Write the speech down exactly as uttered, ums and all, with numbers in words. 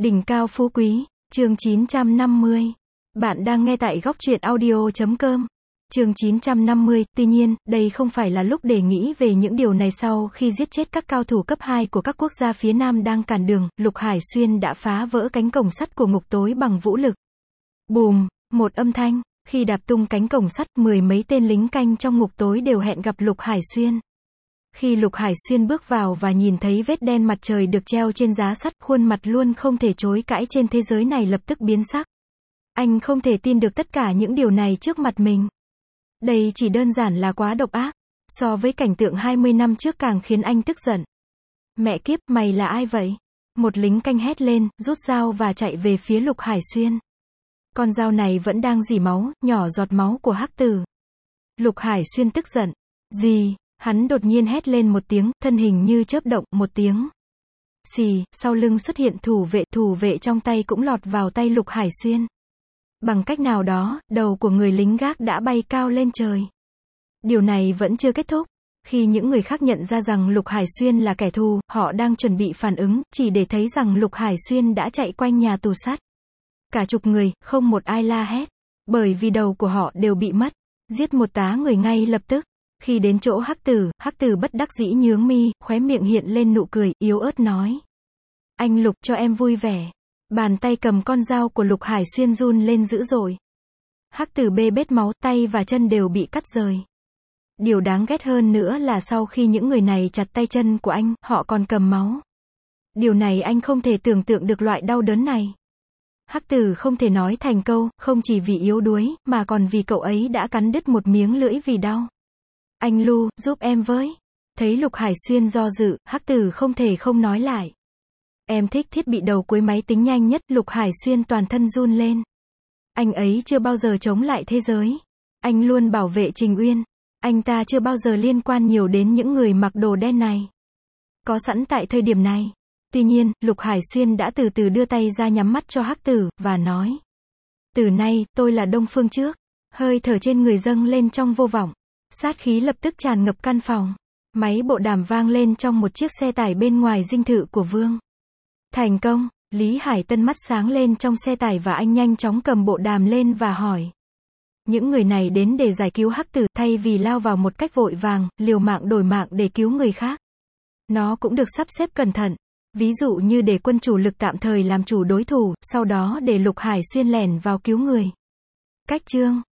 Đỉnh cao phú quý, chương chín trăm năm mươi. Bạn đang nghe tại góc truyện audio chấm com. Chương chín trăm năm mươi, tuy nhiên, đây không phải là lúc để nghĩ về những điều này sau khi giết chết các cao thủ cấp hai của các quốc gia phía Nam đang cản đường, Lục Hải Xuyên đã phá vỡ cánh cổng sắt của ngục tối bằng vũ lực. Bùm, một âm thanh, khi đạp tung cánh cổng sắt, mười mấy tên lính canh trong ngục tối đều hẹn gặp Lục Hải Xuyên. Khi Lục Hải Xuyên bước vào và nhìn thấy vết đen mặt trời được treo trên giá sắt, khuôn mặt luôn không thể chối cãi trên thế giới này lập tức biến sắc. Anh không thể tin được tất cả những điều này trước mặt mình. Đây chỉ đơn giản là quá độc ác. So với cảnh tượng hai mươi năm trước càng khiến anh tức giận. Mẹ kiếp, mày là ai vậy? Một lính canh hét lên, rút dao và chạy về phía Lục Hải Xuyên. Con dao này vẫn đang rỉ máu, nhỏ giọt máu của hắc tử. Lục Hải Xuyên tức giận. Gì? Hắn đột nhiên hét lên một tiếng, thân hình như chớp động, một tiếng. Xì, sau lưng xuất hiện thủ vệ, thủ vệ trong tay cũng lọt vào tay Lục Hải Xuyên. Bằng cách nào đó, đầu của người lính gác đã bay cao lên trời. Điều này vẫn chưa kết thúc. Khi những người khác nhận ra rằng Lục Hải Xuyên là kẻ thù, họ đang chuẩn bị phản ứng, chỉ để thấy rằng Lục Hải Xuyên đã chạy quanh nhà tù sắt. Cả chục người, không một ai la hét. Bởi vì đầu của họ đều bị mất. Giết một tá người ngay lập tức. Khi đến chỗ hắc tử, hắc tử bất đắc dĩ nhướng mi, khóe miệng hiện lên nụ cười, yếu ớt nói. Anh Lục, cho em vui vẻ. Bàn tay cầm con dao của Lục Hải Xuyên run lên dữ dội. Hắc tử bê bết máu, tay và chân đều bị cắt rời. Điều đáng ghét hơn nữa là sau khi những người này chặt tay chân của anh, họ còn cầm máu. Điều này anh không thể tưởng tượng được loại đau đớn này. Hắc tử không thể nói thành câu, không chỉ vì yếu đuối, mà còn vì cậu ấy đã cắn đứt một miếng lưỡi vì đau. Anh Lu, giúp em với. Thấy Lục Hải Xuyên do dự, hắc tử không thể không nói lại. Em thích thiết bị đầu cuối máy tính nhanh nhất. Lục Hải Xuyên toàn thân run lên. Anh ấy chưa bao giờ chống lại thế giới. Anh luôn bảo vệ Trình Uyên. Anh ta chưa bao giờ liên quan nhiều đến những người mặc đồ đen này. Có sẵn tại thời điểm này. Tuy nhiên, Lục Hải Xuyên đã từ từ đưa tay ra nhắm mắt cho hắc tử, và nói. Từ nay, tôi là Đông Phương Trước. Hơi thở trên người dâng lên trong vô vọng. Sát khí lập tức tràn ngập căn phòng. Máy bộ đàm vang lên trong một chiếc xe tải bên ngoài dinh thự của Vương. Thành công, Lý Hải Tân mắt sáng lên trong xe tải và anh nhanh chóng cầm bộ đàm lên và hỏi. Những người này đến để giải cứu hắc tử, thay vì lao vào một cách vội vàng, liều mạng đổi mạng để cứu người khác. Nó cũng được sắp xếp cẩn thận. Ví dụ như để quân chủ lực tạm thời làm chủ đối thủ, sau đó để Lục Hải Xuyên lẻn vào cứu người. Cách chương